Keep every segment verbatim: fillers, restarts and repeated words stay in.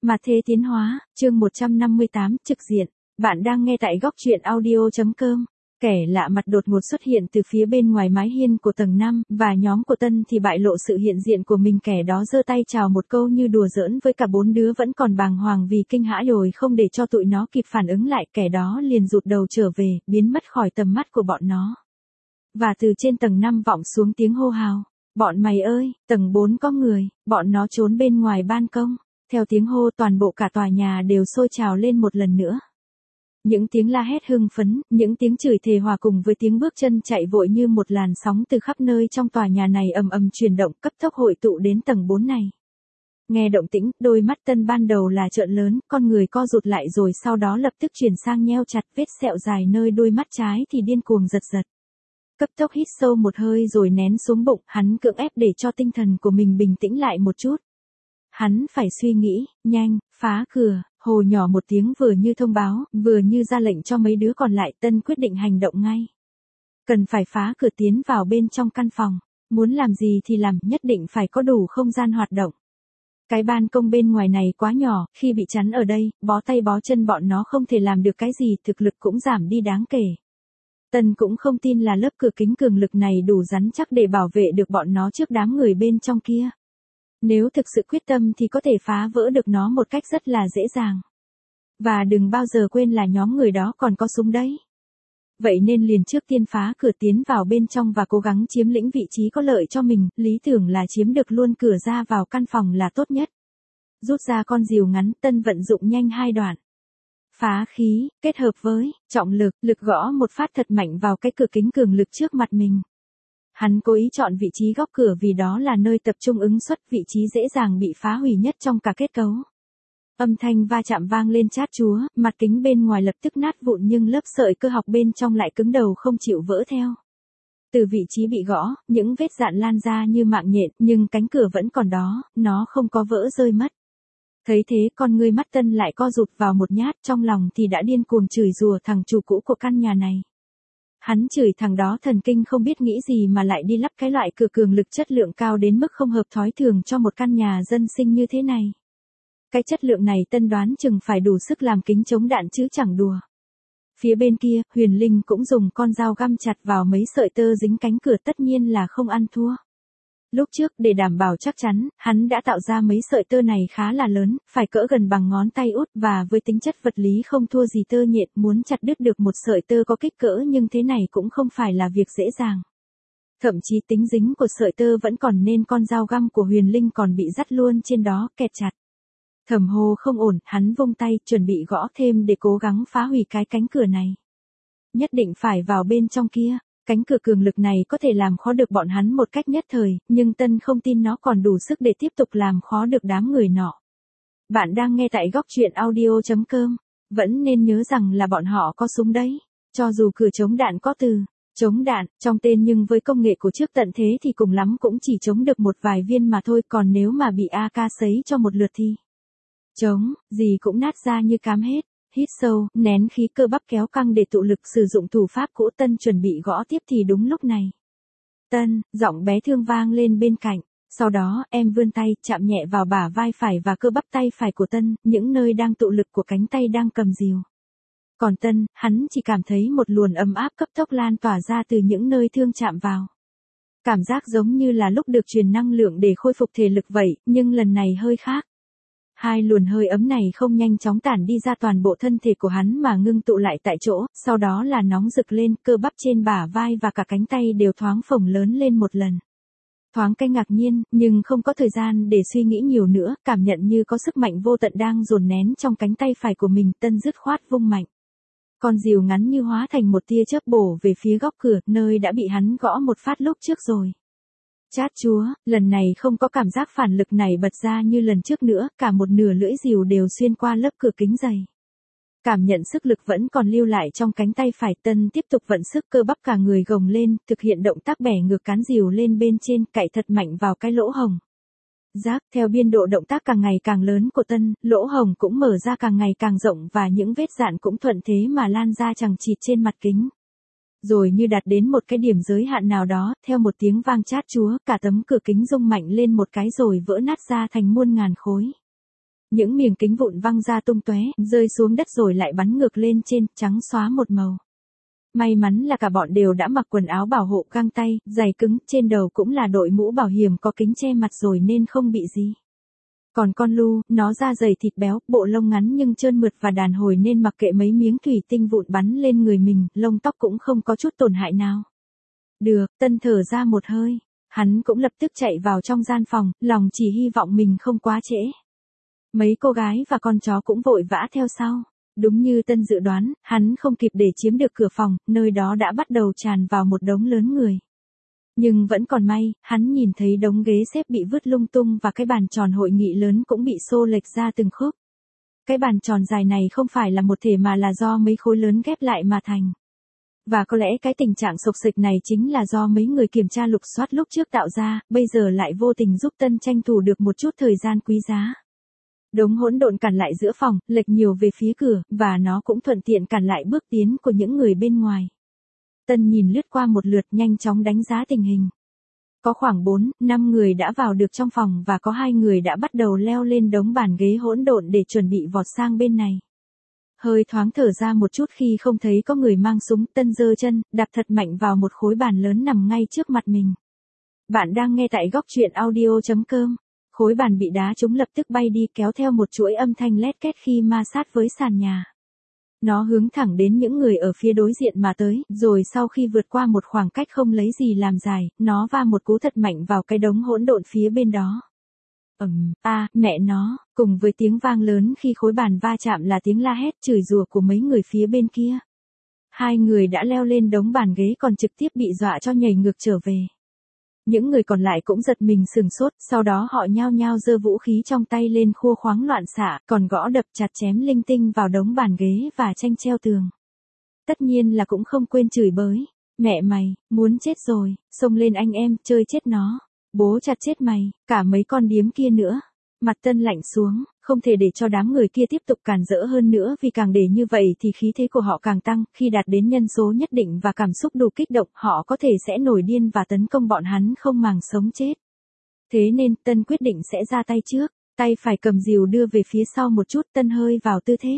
Mà thế tiến hóa, chương một trăm năm mươi tám, trực diện. Bạn đang nghe tại góc truyện audio chấm com. Kẻ lạ mặt đột ngột xuất hiện từ phía bên ngoài mái hiên của tầng năm, và nhóm của Tân thì bại lộ sự hiện diện của mình. Kẻ đó giơ tay chào một câu như đùa giỡn với cả bốn đứa vẫn còn bàng hoàng vì kinh hãi, rồi không để cho tụi nó kịp phản ứng lại, kẻ đó liền rụt đầu trở về, biến mất khỏi tầm mắt của bọn nó. Và từ trên tầng năm vọng xuống tiếng hô hào. Bọn mày ơi, tầng bốn có người, bọn nó trốn bên ngoài ban công. Theo tiếng hô, toàn bộ cả tòa nhà đều sôi trào lên một lần nữa. Những tiếng la hét hưng phấn, những tiếng chửi thề hòa cùng với tiếng bước chân chạy vội như một làn sóng từ khắp nơi trong tòa nhà này ầm ầm chuyển động, cấp tốc hội tụ đến tầng bốn này. Nghe động tĩnh, đôi mắt Tân ban đầu là trợn lớn, con người co rụt lại rồi sau đó lập tức chuyển sang nheo chặt, vết sẹo dài nơi đôi mắt trái thì điên cuồng giật giật. Cấp tốc hít sâu một hơi rồi nén xuống bụng, hắn cưỡng ép để cho tinh thần của mình bình tĩnh lại một chút. Hắn phải suy nghĩ, nhanh, phá cửa, hồ nhỏ một tiếng vừa như thông báo, vừa như ra lệnh cho mấy đứa còn lại. Tân quyết định hành động ngay. Cần phải phá cửa tiến vào bên trong căn phòng, muốn làm gì thì làm, nhất định phải có đủ không gian hoạt động. Cái ban công bên ngoài này quá nhỏ, khi bị chắn ở đây, bó tay bó chân bọn nó không thể làm được cái gì, thực lực cũng giảm đi đáng kể. Tân cũng không tin là lớp cửa kính cường lực này đủ rắn chắc để bảo vệ được bọn nó trước đám người bên trong kia. Nếu thực sự quyết tâm thì có thể phá vỡ được nó một cách rất là dễ dàng. Và đừng bao giờ quên là nhóm người đó còn có súng đấy. Vậy nên liền trước tiên phá cửa tiến vào bên trong và cố gắng chiếm lĩnh vị trí có lợi cho mình, lý tưởng là chiếm được luôn cửa ra vào căn phòng là tốt nhất. Rút ra con rìu ngắn, Tân vận dụng nhanh hai đoạn. Phá khí, kết hợp với trọng lực, lực gõ một phát thật mạnh vào cái cửa kính cường lực trước mặt mình. Hắn cố ý chọn vị trí góc cửa vì đó là nơi tập trung ứng suất, vị trí dễ dàng bị phá hủy nhất trong cả kết cấu. Âm thanh va chạm vang lên chát chúa, mặt kính bên ngoài lập tức nát vụn nhưng lớp sợi cơ học bên trong lại cứng đầu không chịu vỡ theo. Từ vị trí bị gõ, những vết dạn lan ra như mạng nhện, nhưng cánh cửa vẫn còn đó, nó không có vỡ rơi mất. Thấy thế, con ngươi mắt Tân lại co rụt vào một nhát, trong lòng thì đã điên cuồng chửi rủa thằng chủ cũ của căn nhà này. Hắn chửi thằng đó thần kinh không biết nghĩ gì mà lại đi lắp cái loại cửa cường lực chất lượng cao đến mức không hợp thói thường cho một căn nhà dân sinh như thế này. Cái chất lượng này Tân đoán chừng phải đủ sức làm kính chống đạn chứ chẳng đùa. Phía bên kia, Huyền Linh cũng dùng con dao găm chặt vào mấy sợi tơ dính cánh cửa, tất nhiên là không ăn thua. Lúc trước, để đảm bảo chắc chắn, hắn đã tạo ra mấy sợi tơ này khá là lớn, phải cỡ gần bằng ngón tay út, và với tính chất vật lý không thua gì tơ nhện, muốn chặt đứt được một sợi tơ có kích cỡ nhưng thế này cũng không phải là việc dễ dàng. Thậm chí tính dính của sợi tơ vẫn còn nên con dao găm của Huyền Linh còn bị dắt luôn trên đó, kẹt chặt. Thẩm Hồ không ổn, hắn vung tay, chuẩn bị gõ thêm để cố gắng phá hủy cái cánh cửa này. Nhất định phải vào bên trong kia. Cánh cửa cường lực này có thể làm khó được bọn hắn một cách nhất thời, nhưng Tân không tin nó còn đủ sức để tiếp tục làm khó được đám người nọ. Bạn đang nghe tại góc truyện audio chấm com. Vẫn nên nhớ rằng là bọn họ có súng đấy. Cho dù cửa chống đạn có từ chống đạn trong tên nhưng với công nghệ của trước tận thế thì cùng lắm cũng chỉ chống được một vài viên mà thôi, còn nếu mà bị a ca sấy cho một lượt thì chống, gì cũng nát ra như cám hết. Hít sâu, nén khí, cơ bắp kéo căng để tụ lực, sử dụng thủ pháp cũ. Tân chuẩn bị gõ tiếp thì đúng lúc này. Tân, giọng bé thương vang lên bên cạnh. Sau đó, em vươn tay, chạm nhẹ vào bả vai phải và cơ bắp tay phải của Tân, những nơi đang tụ lực của cánh tay đang cầm rìu. Còn Tân, hắn chỉ cảm thấy một luồng ấm áp cấp tốc lan tỏa ra từ những nơi thương chạm vào. Cảm giác giống như là lúc được truyền năng lượng để khôi phục thể lực vậy, nhưng lần này hơi khác. Hai luồng hơi ấm này không nhanh chóng tản đi ra toàn bộ thân thể của hắn mà ngưng tụ lại tại chỗ, sau đó là nóng rực lên, cơ bắp trên bả vai và cả cánh tay đều thoáng phồng lớn lên một lần. Thoáng cái ngạc nhiên, nhưng không có thời gian để suy nghĩ nhiều nữa, cảm nhận như có sức mạnh vô tận đang dồn nén trong cánh tay phải của mình, Tân dứt khoát vung mạnh. Con rìu ngắn như hóa thành một tia chớp bổ về phía góc cửa, nơi đã bị hắn gõ một phát lúc trước rồi. Chát chúa, lần này không có cảm giác phản lực này bật ra như lần trước nữa, cả một nửa lưỡi rìu đều xuyên qua lớp cửa kính dày. Cảm nhận sức lực vẫn còn lưu lại trong cánh tay phải, Tân tiếp tục vận sức, cơ bắp cả người gồng lên, thực hiện động tác bẻ ngược cán rìu lên bên trên, cạy thật mạnh vào cái lỗ hổng. Rác, theo biên độ động tác càng ngày càng lớn của Tân, lỗ hổng cũng mở ra càng ngày càng rộng và những vết dạn cũng thuận thế mà lan ra chằng chịt trên mặt kính. Rồi như đạt đến một cái điểm giới hạn nào đó, theo một tiếng vang chát chúa, cả tấm cửa kính rung mạnh lên một cái rồi vỡ nát ra thành muôn ngàn khối. Những miếng kính vụn văng ra tung tóe, rơi xuống đất rồi lại bắn ngược lên trên, trắng xóa một màu. May mắn là cả bọn đều đã mặc quần áo bảo hộ, găng tay, giày cứng, trên đầu cũng là đội mũ bảo hiểm có kính che mặt rồi nên không bị gì. Còn con Lu, nó da dày thịt béo, bộ lông ngắn nhưng trơn mượt và đàn hồi nên mặc kệ mấy miếng thủy tinh vụn bắn lên người mình, lông tóc cũng không có chút tổn hại nào. Được, Tân thở ra một hơi. Hắn cũng lập tức chạy vào trong gian phòng, lòng chỉ hy vọng mình không quá trễ. Mấy cô gái và con chó cũng vội vã theo sau. Đúng như Tân dự đoán, hắn không kịp để chiếm được cửa phòng, nơi đó đã bắt đầu tràn vào một đống lớn người. Nhưng vẫn còn may, hắn nhìn thấy đống ghế xếp bị vứt lung tung và cái bàn tròn hội nghị lớn cũng bị xô lệch ra từng khúc. Cái bàn tròn dài này không phải là một thể mà là do mấy khối lớn ghép lại mà thành. Và có lẽ cái tình trạng sộc xịch này chính là do mấy người kiểm tra lục soát lúc trước tạo ra, bây giờ lại vô tình giúp Tân tranh thủ được một chút thời gian quý giá. Đống hỗn độn cản lại giữa phòng, lệch nhiều về phía cửa, và nó cũng thuận tiện cản lại bước tiến của những người bên ngoài. Tân nhìn lướt qua một lượt, nhanh chóng đánh giá tình hình. Có khoảng bốn, năm người đã vào được trong phòng và có hai người đã bắt đầu leo lên đống bàn ghế hỗn độn để chuẩn bị vọt sang bên này. Hơi thoáng thở ra một chút khi không thấy có người mang súng, Tân giơ chân, đạp thật mạnh vào một khối bàn lớn nằm ngay trước mặt mình. Bạn đang nghe tại góc truyện audio chấm com. Khối bàn bị đá trúng lập tức bay đi kéo theo một chuỗi âm thanh lét két khi ma sát với sàn nhà. Nó hướng thẳng đến những người ở phía đối diện mà tới, rồi sau khi vượt qua một khoảng cách không lấy gì làm dài, nó va một cú thật mạnh vào cái đống hỗn độn phía bên đó. Ầm, a, à, mẹ nó, cùng với tiếng vang lớn khi khối bàn va chạm là tiếng la hét chửi rủa của mấy người phía bên kia. Hai người đã leo lên đống bàn ghế còn trực tiếp bị dọa cho nhảy ngược trở về. Những người còn lại cũng giật mình sừng sốt, sau đó họ nhao nhao giơ vũ khí trong tay lên khua khoáng loạn xạ, còn gõ đập chặt chém linh tinh vào đống bàn ghế và tranh treo tường. Tất nhiên là cũng không quên chửi bới. Mẹ mày, muốn chết rồi, xông lên anh em, chơi chết nó. Bố chặt chết mày, cả mấy con điếm kia nữa. Mặt Tân lạnh xuống, không thể để cho đám người kia tiếp tục cản rỡ hơn nữa vì càng để như vậy thì khí thế của họ càng tăng, khi đạt đến nhân số nhất định và cảm xúc đủ kích động họ có thể sẽ nổi điên và tấn công bọn hắn không màng sống chết. Thế nên Tân quyết định sẽ ra tay trước, tay phải cầm rìu đưa về phía sau một chút, Tân hơi vào tư thế.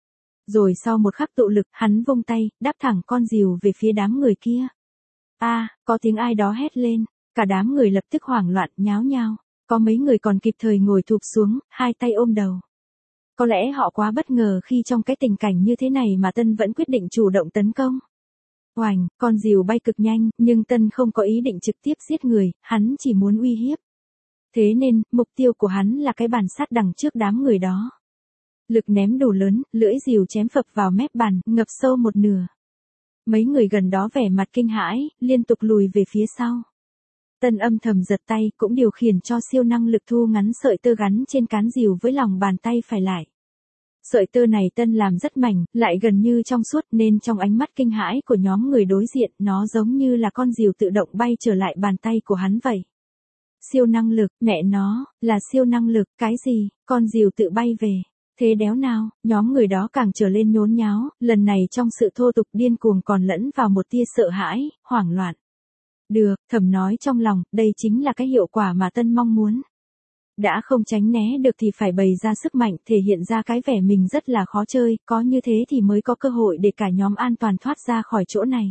Rồi sau một khắc tụ lực hắn vung tay, đáp thẳng con rìu về phía đám người kia. A, à, có tiếng ai đó hét lên, cả đám người lập tức hoảng loạn nháo nhao. Có mấy người còn kịp thời ngồi thụp xuống, hai tay ôm đầu. Có lẽ họ quá bất ngờ khi trong cái tình cảnh như thế này mà Tân vẫn quyết định chủ động tấn công. Oành, con rìu bay cực nhanh, nhưng Tân không có ý định trực tiếp giết người, hắn chỉ muốn uy hiếp. Thế nên, mục tiêu của hắn là cái bàn sắt đằng trước đám người đó. Lực ném đủ lớn, lưỡi rìu chém phập vào mép bàn, ngập sâu một nửa. Mấy người gần đó vẻ mặt kinh hãi, liên tục lùi về phía sau. Tân âm thầm giật tay, cũng điều khiển cho siêu năng lực thu ngắn sợi tơ gắn trên cán rìu với lòng bàn tay phải lại. Sợi tơ này Tân làm rất mảnh, lại gần như trong suốt nên trong ánh mắt kinh hãi của nhóm người đối diện, nó giống như là con rìu tự động bay trở lại bàn tay của hắn vậy. Siêu năng lực, mẹ nó, là siêu năng lực, cái gì, con rìu tự bay về. Thế đéo nào, nhóm người đó càng trở lên nhốn nháo, lần này trong sự thô tục điên cuồng còn lẫn vào một tia sợ hãi, hoảng loạn. Được, thầm nói trong lòng, đây chính là cái hiệu quả mà Tân mong muốn. Đã không tránh né được thì phải bày ra sức mạnh, thể hiện ra cái vẻ mình rất là khó chơi, có như thế thì mới có cơ hội để cả nhóm an toàn thoát ra khỏi chỗ này.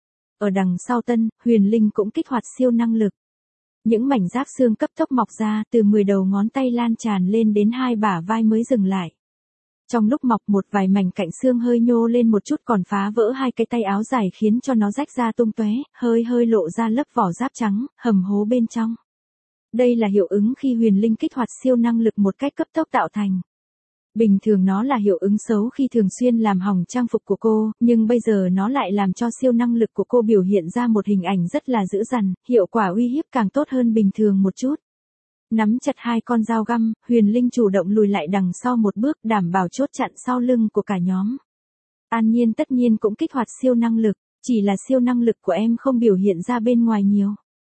Ở đằng sau Tân, Huyền Linh cũng kích hoạt siêu năng lực. Những mảnh giáp xương cấp tốc mọc ra, từ mười đầu ngón tay lan tràn lên đến hai bả vai mới dừng lại. Trong lúc mọc một vài mảnh cạnh xương hơi nhô lên một chút còn phá vỡ hai cái tay áo dài khiến cho nó rách ra tung tóe, hơi hơi lộ ra lớp vỏ giáp trắng, hầm hố bên trong. Đây là hiệu ứng khi Huyền Linh kích hoạt siêu năng lực một cách cấp tốc tạo thành. Bình thường nó là hiệu ứng xấu khi thường xuyên làm hỏng trang phục của cô, nhưng bây giờ nó lại làm cho siêu năng lực của cô biểu hiện ra một hình ảnh rất là dữ dằn, hiệu quả uy hiếp càng tốt hơn bình thường một chút. Nắm chặt hai con dao găm, Huyền Linh chủ động lùi lại đằng sau một bước đảm bảo chốt chặn sau lưng của cả nhóm. An Nhiên tất nhiên cũng kích hoạt siêu năng lực, chỉ là siêu năng lực của em không biểu hiện ra bên ngoài nhiều.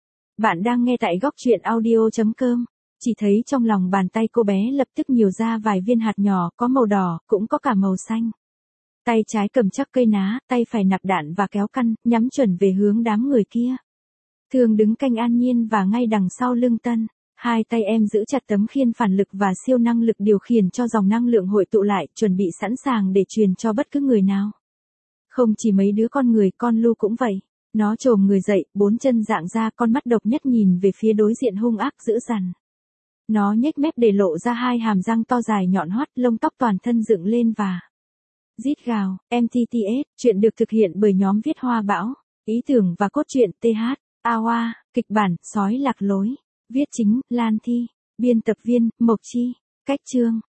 Bạn đang nghe tại góc truyện audio chấm com. Chỉ thấy trong lòng bàn tay cô bé lập tức nhiều ra vài viên hạt nhỏ, có màu đỏ, cũng có cả màu xanh. Tay trái cầm chắc cây ná, tay phải nạp đạn và kéo căn, nhắm chuẩn về hướng đám người kia. Thường đứng cạnh An Nhiên và ngay đằng sau lưng Tân. Hai tay em giữ chặt tấm khiên phản lực và siêu năng lực điều khiển cho dòng năng lượng hội tụ lại, chuẩn bị sẵn sàng để truyền cho bất cứ người nào. Không chỉ mấy đứa con người, con Lu cũng vậy. Nó chồm người dậy, bốn chân dạng ra, con mắt độc nhất nhìn về phía đối diện hung ác dữ dằn. Nó nhếch mép để lộ ra hai hàm răng to dài nhọn hoắt, lông tóc toàn thân dựng lên và rít gào. em tê tê ét, chuyện được thực hiện bởi nhóm viết Hoa Bão. Ý tưởng và cốt truyện tê hát, Awa, kịch bản, Sói Lạc Lối. Viết chính, Lan Thi. Biên tập viên, Mộc Chi. Cách chương.